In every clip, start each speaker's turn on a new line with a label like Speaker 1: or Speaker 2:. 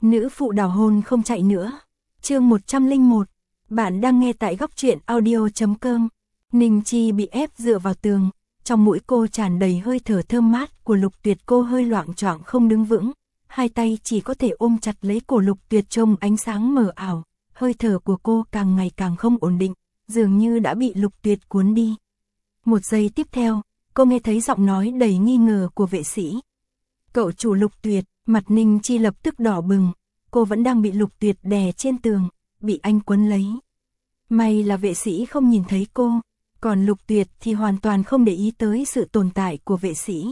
Speaker 1: Nữ phụ đào hôn không chạy nữa. Chương 101. Bạn đang nghe tại góc truyện audio.com. Ninh Chi bị ép dựa vào tường, trong mũi cô tràn đầy hơi thở thơm mát của Lục Tuyệt. Cô hơi loạng choạng không đứng vững, hai tay chỉ có thể ôm chặt lấy cổ Lục Tuyệt trong ánh sáng mờ ảo. Hơi thở của cô càng ngày càng không ổn định, dường như đã bị Lục Tuyệt cuốn đi. Một giây tiếp theo, cô nghe thấy giọng nói đầy nghi ngờ của vệ sĩ. Cậu chủ Lục Tuyệt. Mặt Ninh Chi lập tức đỏ bừng, cô vẫn đang bị Lục Tuyệt đè trên tường, bị anh quấn lấy. May là vệ sĩ không nhìn thấy cô, còn Lục Tuyệt thì hoàn toàn không để ý tới sự tồn tại của vệ sĩ.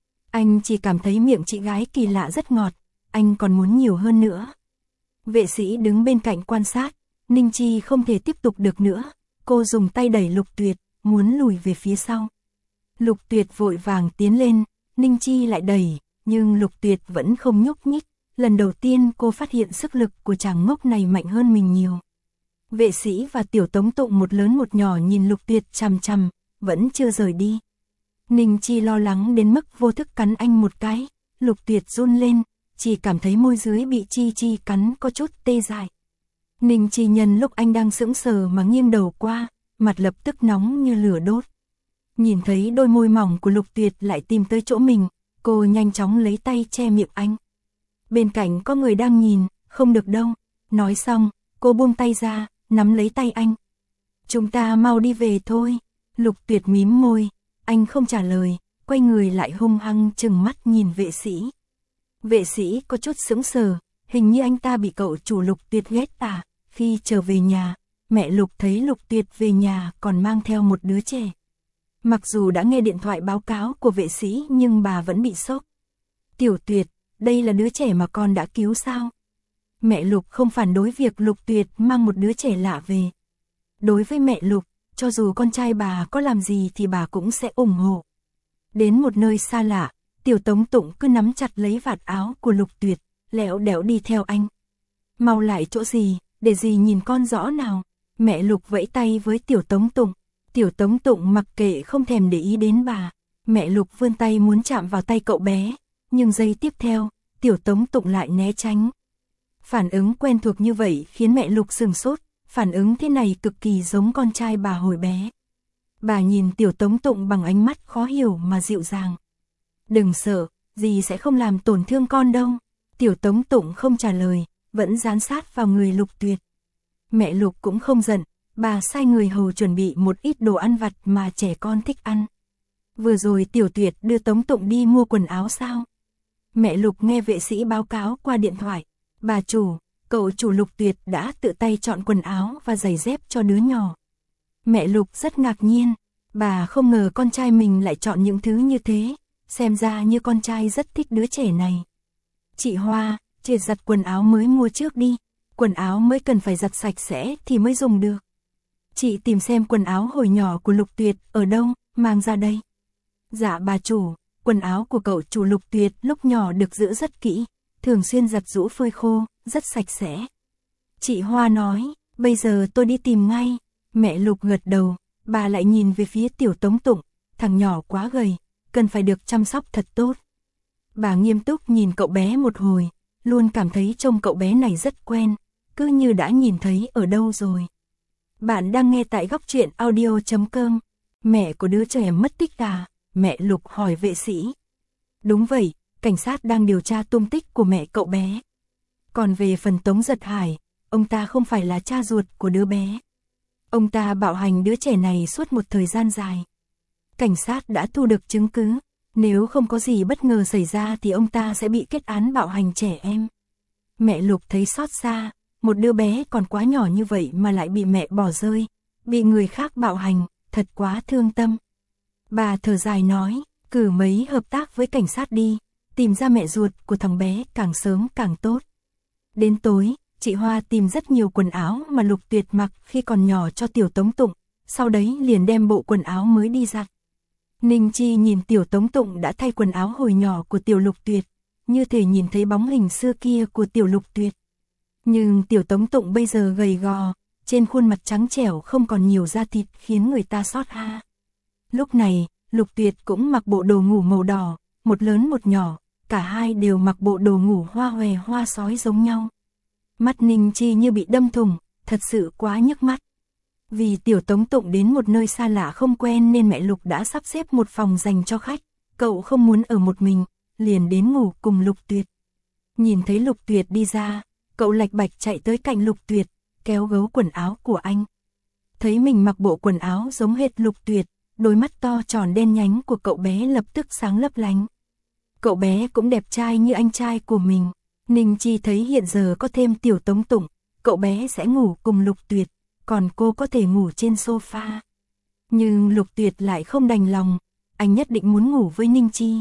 Speaker 1: Anh chỉ cảm thấy miệng chị gái kỳ lạ rất ngọt, anh còn muốn nhiều hơn nữa. Vệ sĩ đứng bên cạnh quan sát, Ninh Chi không thể tiếp tục được nữa, cô dùng tay đẩy Lục Tuyệt, muốn lùi về phía sau. Lục Tuyệt vội vàng tiến lên, Ninh Chi lại đẩy. Nhưng Lục Tuyệt vẫn không nhúc nhích, lần đầu tiên cô phát hiện sức lực của chàng ngốc này mạnh hơn mình nhiều. Vệ sĩ và Tiểu Tống Tụng một lớn một nhỏ nhìn Lục Tuyệt chằm chằm, vẫn chưa rời đi. Ninh Chi lo lắng đến mức vô thức cắn anh một cái, Lục Tuyệt run lên, chỉ cảm thấy môi dưới bị Chi cắn có chút tê dại. Ninh Chi nhân lúc anh đang sững sờ mà nghiêng đầu qua, mặt lập tức nóng như lửa đốt. Nhìn thấy đôi môi mỏng của Lục Tuyệt lại tìm tới chỗ mình, cô nhanh chóng lấy tay che miệng anh. Bên cạnh có người đang nhìn, không được đâu. Nói xong, cô buông tay ra, nắm lấy tay anh. Chúng ta mau đi về thôi. Lục Tuyệt mím môi, anh không trả lời, quay người lại hung hăng trừng mắt nhìn vệ sĩ. Vệ sĩ có chút sững sờ, hình như anh ta bị cậu chủ Lục Tuyệt ghét à. Khi trở về nhà, mẹ Lục thấy Lục Tuyệt về nhà còn mang theo một đứa trẻ. Mặc dù đã nghe điện thoại báo cáo của vệ sĩ nhưng bà vẫn bị sốc. Tiểu Tuyệt, đây là đứa trẻ mà con đã cứu sao? Mẹ Lục không phản đối việc Lục Tuyệt mang một đứa trẻ lạ về. Đối với mẹ Lục, cho dù con trai bà có làm gì thì bà cũng sẽ ủng hộ. Đến một nơi xa lạ, Tiểu Tống Tụng cứ nắm chặt lấy vạt áo của Lục Tuyệt, lẹo đẻo đi theo anh. Mau lại chỗ gì, để dì nhìn con rõ nào. Mẹ Lục vẫy tay với Tiểu Tống Tụng. Tiểu Tống Tụng mặc kệ không thèm để ý đến bà. Mẹ Lục vươn tay muốn chạm vào tay cậu bé, nhưng giây tiếp theo, Tiểu Tống Tụng lại né tránh. Phản ứng quen thuộc như vậy khiến mẹ Lục sửng sốt, phản ứng thế này cực kỳ giống con trai bà hồi bé. Bà nhìn Tiểu Tống Tụng bằng ánh mắt khó hiểu mà dịu dàng. Đừng sợ, dì sẽ không làm tổn thương con đâu. Tiểu Tống Tụng không trả lời, vẫn dán sát vào người Lục Tuyệt. Mẹ Lục cũng không giận. Bà sai người hầu chuẩn bị một ít đồ ăn vặt mà trẻ con thích ăn. Vừa rồi Tiểu Tuyệt đưa Tống Tụng đi mua quần áo sao? Mẹ Lục nghe vệ sĩ báo cáo qua điện thoại. Bà chủ, cậu chủ Lục Tuyệt đã tự tay chọn quần áo và giày dép cho đứa nhỏ. Mẹ Lục rất ngạc nhiên. Bà không ngờ con trai mình lại chọn những thứ như thế. Xem ra như con trai rất thích đứa trẻ này. Chị Hoa, chị giặt quần áo mới mua trước đi. Quần áo mới cần phải giặt sạch sẽ thì mới dùng được. Chị tìm xem quần áo hồi nhỏ của Lục Tuyệt ở đâu, mang ra đây. Dạ bà chủ, quần áo của cậu chủ Lục Tuyệt lúc nhỏ được giữ rất kỹ, thường xuyên giặt giũ phơi khô, rất sạch sẽ. Chị Hoa nói, bây giờ tôi đi tìm ngay. Mẹ Lục gật đầu, bà lại nhìn về phía Tiểu Tống Tụng, thằng nhỏ quá gầy, cần phải được chăm sóc thật tốt. Bà nghiêm túc nhìn cậu bé một hồi, luôn cảm thấy trông cậu bé này rất quen, cứ như đã nhìn thấy ở đâu rồi. Bạn đang nghe tại góc truyện audio.com. Mẹ của đứa trẻ mất tích à? Mẹ Lục hỏi vệ sĩ. Đúng vậy, cảnh sát đang điều tra tung tích của mẹ cậu bé. Còn về phần Tống Giật Hải, ông ta không phải là cha ruột của đứa bé. Ông ta bạo hành đứa trẻ này suốt một thời gian dài. Cảnh sát đã thu được chứng cứ, nếu không có gì bất ngờ xảy ra thì ông ta sẽ bị kết án bạo hành trẻ em. Mẹ Lục thấy xót xa. Một đứa bé còn quá nhỏ như vậy mà lại bị mẹ bỏ rơi, bị người khác bạo hành, thật quá thương tâm. Bà thở dài nói, cử mấy hợp tác với cảnh sát đi, tìm ra mẹ ruột của thằng bé càng sớm càng tốt. Đến tối, chị Hoa tìm rất nhiều quần áo mà Lục Tuyệt mặc khi còn nhỏ cho Tiểu Tống Tụng, sau đấy liền đem bộ quần áo mới đi giặt. Ninh Chi nhìn Tiểu Tống Tụng đã thay quần áo hồi nhỏ của Tiểu Lục Tuyệt, như thể nhìn thấy bóng hình xưa kia của Tiểu Lục Tuyệt. Nhưng Tiểu Tống Tụng bây giờ gầy gò, trên khuôn mặt trắng trẻo không còn nhiều da thịt khiến người ta xót xa. Lúc này, Lục Tuyệt cũng mặc bộ đồ ngủ màu đỏ, một lớn một nhỏ, cả hai đều mặc bộ đồ ngủ hoa hòe hoa sói giống nhau. Mắt Ninh Chi như bị đâm thủng, thật sự quá nhức mắt. Vì Tiểu Tống Tụng đến một nơi xa lạ không quen nên mẹ Lục đã sắp xếp một phòng dành cho khách. Cậu không muốn ở một mình, liền đến ngủ cùng Lục Tuyệt. Nhìn thấy Lục Tuyệt đi ra, cậu lạch bạch chạy tới cạnh Lục Tuyệt, kéo gấu quần áo của anh. Thấy mình mặc bộ quần áo giống hệt Lục Tuyệt, đôi mắt to tròn đen nhánh của cậu bé lập tức sáng lấp lánh. Cậu bé cũng đẹp trai như anh trai của mình. Ninh Chi thấy hiện giờ có thêm Tiểu Tống Tụng, cậu bé sẽ ngủ cùng Lục Tuyệt, còn cô có thể ngủ trên sofa. Nhưng Lục Tuyệt lại không đành lòng, anh nhất định muốn ngủ với Ninh Chi.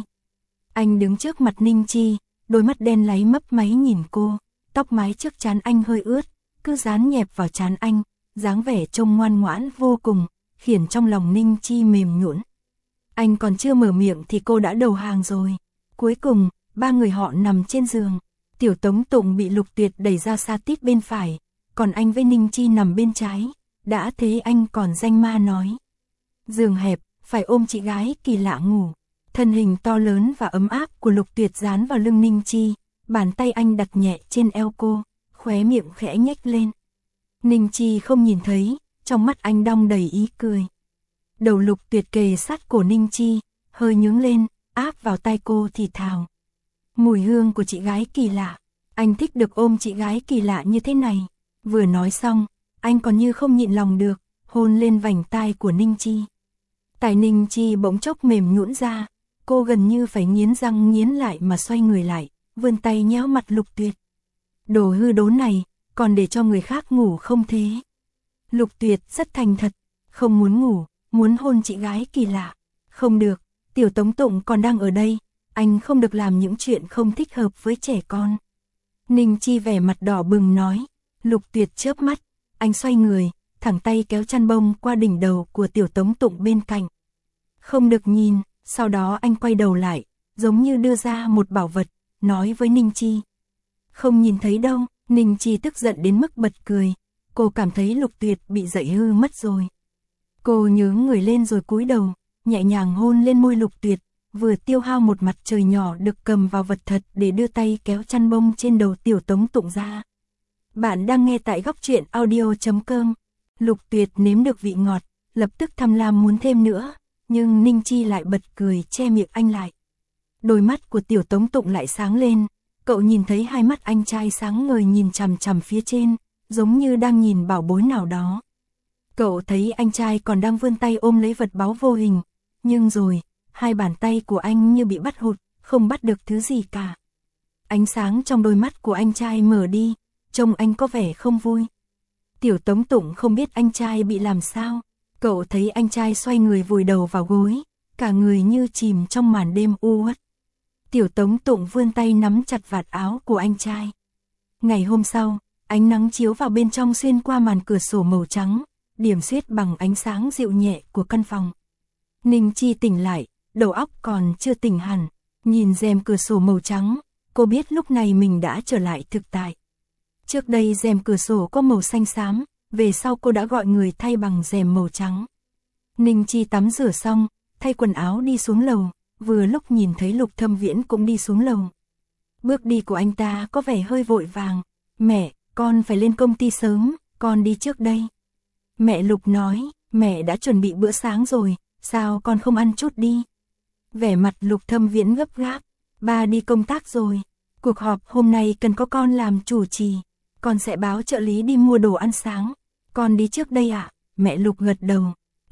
Speaker 1: Anh đứng trước mặt Ninh Chi, đôi mắt đen láy mấp máy nhìn cô, tóc mái trước trán anh hơi ướt, cứ dán nhẹp vào trán anh, dáng vẻ trông ngoan ngoãn vô cùng, khiến trong lòng Ninh Chi mềm nhũn. Anh còn chưa mở miệng thì cô đã đầu hàng rồi. Cuối cùng, ba người họ nằm trên giường. Tiểu Tống Tụng bị Lục Tuyệt đẩy ra xa tít bên phải, còn anh với Ninh Chi nằm bên trái. Đã thế anh còn danh ma nói. Giường hẹp, phải ôm chị gái kỳ lạ ngủ. Thân hình to lớn và ấm áp của Lục Tuyệt dán vào lưng Ninh Chi, bàn tay anh đặt nhẹ trên eo cô, khóe miệng khẽ nhếch lên. Ninh Chi không nhìn thấy, trong mắt anh đong đầy ý cười. Đầu Lục Tuyệt kề sát cổ Ninh Chi, hơi nhướng lên, áp vào tai cô thì thào. Mùi hương của chị gái kỳ lạ, anh thích được ôm chị gái kỳ lạ như thế này. Vừa nói xong, anh còn như không nhịn lòng được, hôn lên vành tai của Ninh Chi. Tai Ninh Chi bỗng chốc mềm nhũn ra, cô gần như phải nghiến răng nghiến lại mà xoay người lại, vươn tay nhéo mặt Lục Tuyệt. Đồ hư đốn này, còn để cho người khác ngủ không thế? Lục Tuyệt rất thành thật, không muốn ngủ, muốn hôn chị gái kỳ lạ. Không được, Tiểu Tống Tụng còn đang ở đây, anh không được làm những chuyện không thích hợp với trẻ con. Ninh Chi vẻ mặt đỏ bừng nói. Lục Tuyệt chớp mắt, anh xoay người, thẳng tay kéo chăn bông qua đỉnh đầu của Tiểu Tống Tụng bên cạnh. Không được nhìn, sau đó anh quay đầu lại, giống như đưa ra một bảo vật, nói với Ninh Chi. Không nhìn thấy đâu. Ninh Chi tức giận đến mức bật cười, cô cảm thấy Lục Tuyệt bị dậy hư mất rồi. Cô nhướng người lên rồi cúi đầu, nhẹ nhàng hôn lên môi Lục Tuyệt, vừa tiêu hao một mặt trời nhỏ được cầm vào vật thật để đưa tay kéo chăn bông trên đầu Tiểu Tống Tụng ra. Bạn đang nghe tại góc truyện audio.com. Lục Tuyệt nếm được vị ngọt, lập tức tham lam muốn thêm nữa, nhưng Ninh Chi lại bật cười che miệng anh lại. Đôi mắt của Tiểu Tống Tụng lại sáng lên, cậu nhìn thấy hai mắt anh trai sáng ngời nhìn chằm chằm phía trên, giống như đang nhìn bảo bối nào đó. Cậu thấy anh trai còn đang vươn tay ôm lấy vật báu vô hình, nhưng rồi, hai bàn tay của anh như bị bắt hụt, không bắt được thứ gì cả. Ánh sáng trong đôi mắt của anh trai mở đi, trông anh có vẻ không vui. Tiểu Tống Tụng không biết anh trai bị làm sao, cậu thấy anh trai xoay người vùi đầu vào gối, cả người như chìm trong màn đêm u uất. Tiểu Tống Tụng vươn tay nắm chặt vạt áo của anh trai. Ngày hôm sau, ánh nắng chiếu vào bên trong xuyên qua màn cửa sổ màu trắng, điểm xuyết bằng ánh sáng dịu nhẹ của căn phòng. Ninh Chi tỉnh lại, đầu óc còn chưa tỉnh hẳn, nhìn rèm cửa sổ màu trắng, cô biết lúc này mình đã trở lại thực tại. Trước đây rèm cửa sổ có màu xanh xám, về sau cô đã gọi người thay bằng rèm màu trắng. Ninh Chi tắm rửa xong, thay quần áo đi xuống lầu, vừa lúc nhìn thấy Lục Thâm Viễn cũng đi xuống lầu. Bước đi của anh ta có vẻ hơi vội vàng. Mẹ, con phải lên công ty sớm, con đi trước đây. Mẹ Lục nói, mẹ đã chuẩn bị bữa sáng rồi, sao con không ăn chút đi? Vẻ mặt Lục Thâm Viễn gấp gáp, ba đi công tác rồi, cuộc họp hôm nay cần có con làm chủ trì, con sẽ báo trợ lý đi mua đồ ăn sáng, con đi trước đây ạ. Mẹ Lục gật đầu,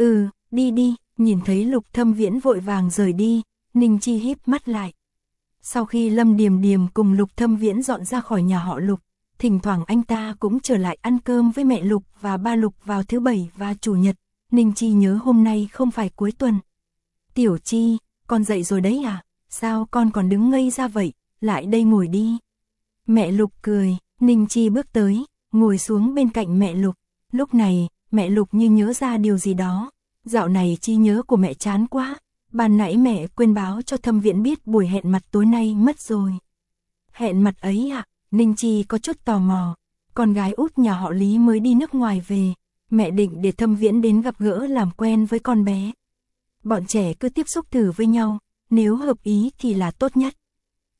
Speaker 1: đi đi. Nhìn thấy Lục Thâm Viễn vội vàng rời đi, Ninh Chi híp mắt lại. Sau khi Lâm Điềm Điềm cùng Lục Thâm Viễn dọn ra khỏi nhà họ Lục, thỉnh thoảng anh ta cũng trở lại ăn cơm với mẹ Lục và ba Lục vào thứ Bảy và Chủ nhật. Ninh Chi nhớ hôm nay không phải cuối tuần. Tiểu Chi, con dậy rồi đấy à? Sao con còn đứng ngây ra vậy? Lại đây ngồi đi. Mẹ Lục cười, Ninh Chi bước tới, ngồi xuống bên cạnh mẹ Lục. Lúc này, mẹ Lục như nhớ ra điều gì đó. Dạo này trí nhớ của mẹ chán quá, ban nãy mẹ quên báo cho Thâm Viễn biết buổi hẹn mặt tối nay mất rồi. Hẹn mặt ấy à? Ninh Chi có chút tò mò, con gái út nhà họ Lý mới đi nước ngoài về, mẹ định để Thâm Viễn đến gặp gỡ làm quen với con bé. Bọn trẻ cứ tiếp xúc thử với nhau, nếu hợp ý thì là tốt nhất.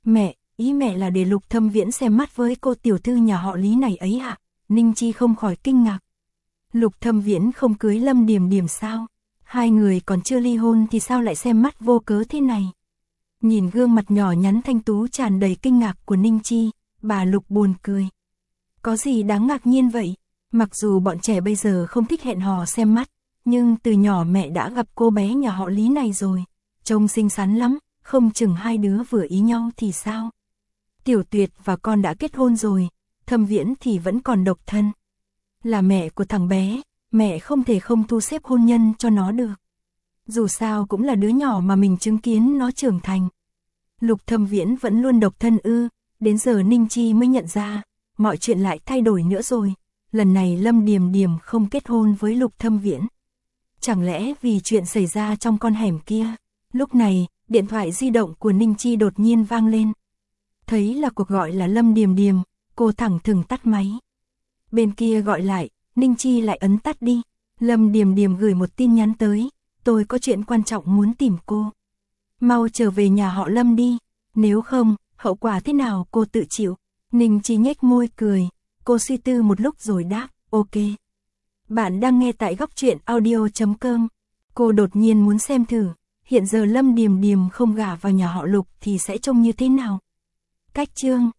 Speaker 1: Mẹ, ý mẹ là để Lục Thâm Viễn xem mắt với cô tiểu thư nhà họ Lý này ấy ạ? Ninh Chi không khỏi kinh ngạc. Lục Thâm Viễn không cưới Lâm Điềm Điềm sao? Hai người còn chưa ly hôn thì sao lại xem mắt vô cớ thế này? Nhìn gương mặt nhỏ nhắn thanh tú tràn đầy kinh ngạc của Ninh Chi, bà Lục buồn cười. Có gì đáng ngạc nhiên vậy? Mặc dù bọn trẻ bây giờ không thích hẹn hò xem mắt, nhưng từ nhỏ mẹ đã gặp cô bé nhà họ Lý này rồi. Trông xinh xắn lắm, không chừng hai đứa vừa ý nhau thì sao? Tiểu Tuyệt và con đã kết hôn rồi, Thâm Viễn thì vẫn còn độc thân. Là mẹ của thằng bé, mẹ không thể không thu xếp hôn nhân cho nó được. Dù sao cũng là đứa nhỏ mà mình chứng kiến nó trưởng thành. Lục Thâm Viễn vẫn luôn độc thân ư? Đến giờ Ninh Chi mới nhận ra, mọi chuyện lại thay đổi nữa rồi. Lần này Lâm Điềm Điềm không kết hôn với Lục Thâm Viễn. Chẳng lẽ vì chuyện xảy ra trong con hẻm kia? Lúc này, điện thoại di động của Ninh Chi đột nhiên vang lên. Thấy là cuộc gọi là Lâm Điềm Điềm, cô thẳng thừng tắt máy. Bên kia gọi lại, Ninh Chi lại ấn tắt đi. Lâm Điềm Điềm gửi một tin nhắn tới. Tôi có chuyện quan trọng muốn tìm cô. Mau trở về nhà họ Lâm đi. Nếu không, hậu quả thế nào cô tự chịu. Ninh Chi nhếch môi cười. Cô suy tư một lúc rồi đáp, ok. Bạn đang nghe tại góc truyện audio.com. Cô đột nhiên muốn xem thử, hiện giờ Lâm Điềm Điềm không gả vào nhà họ Lục thì sẽ trông như thế nào. Cách chương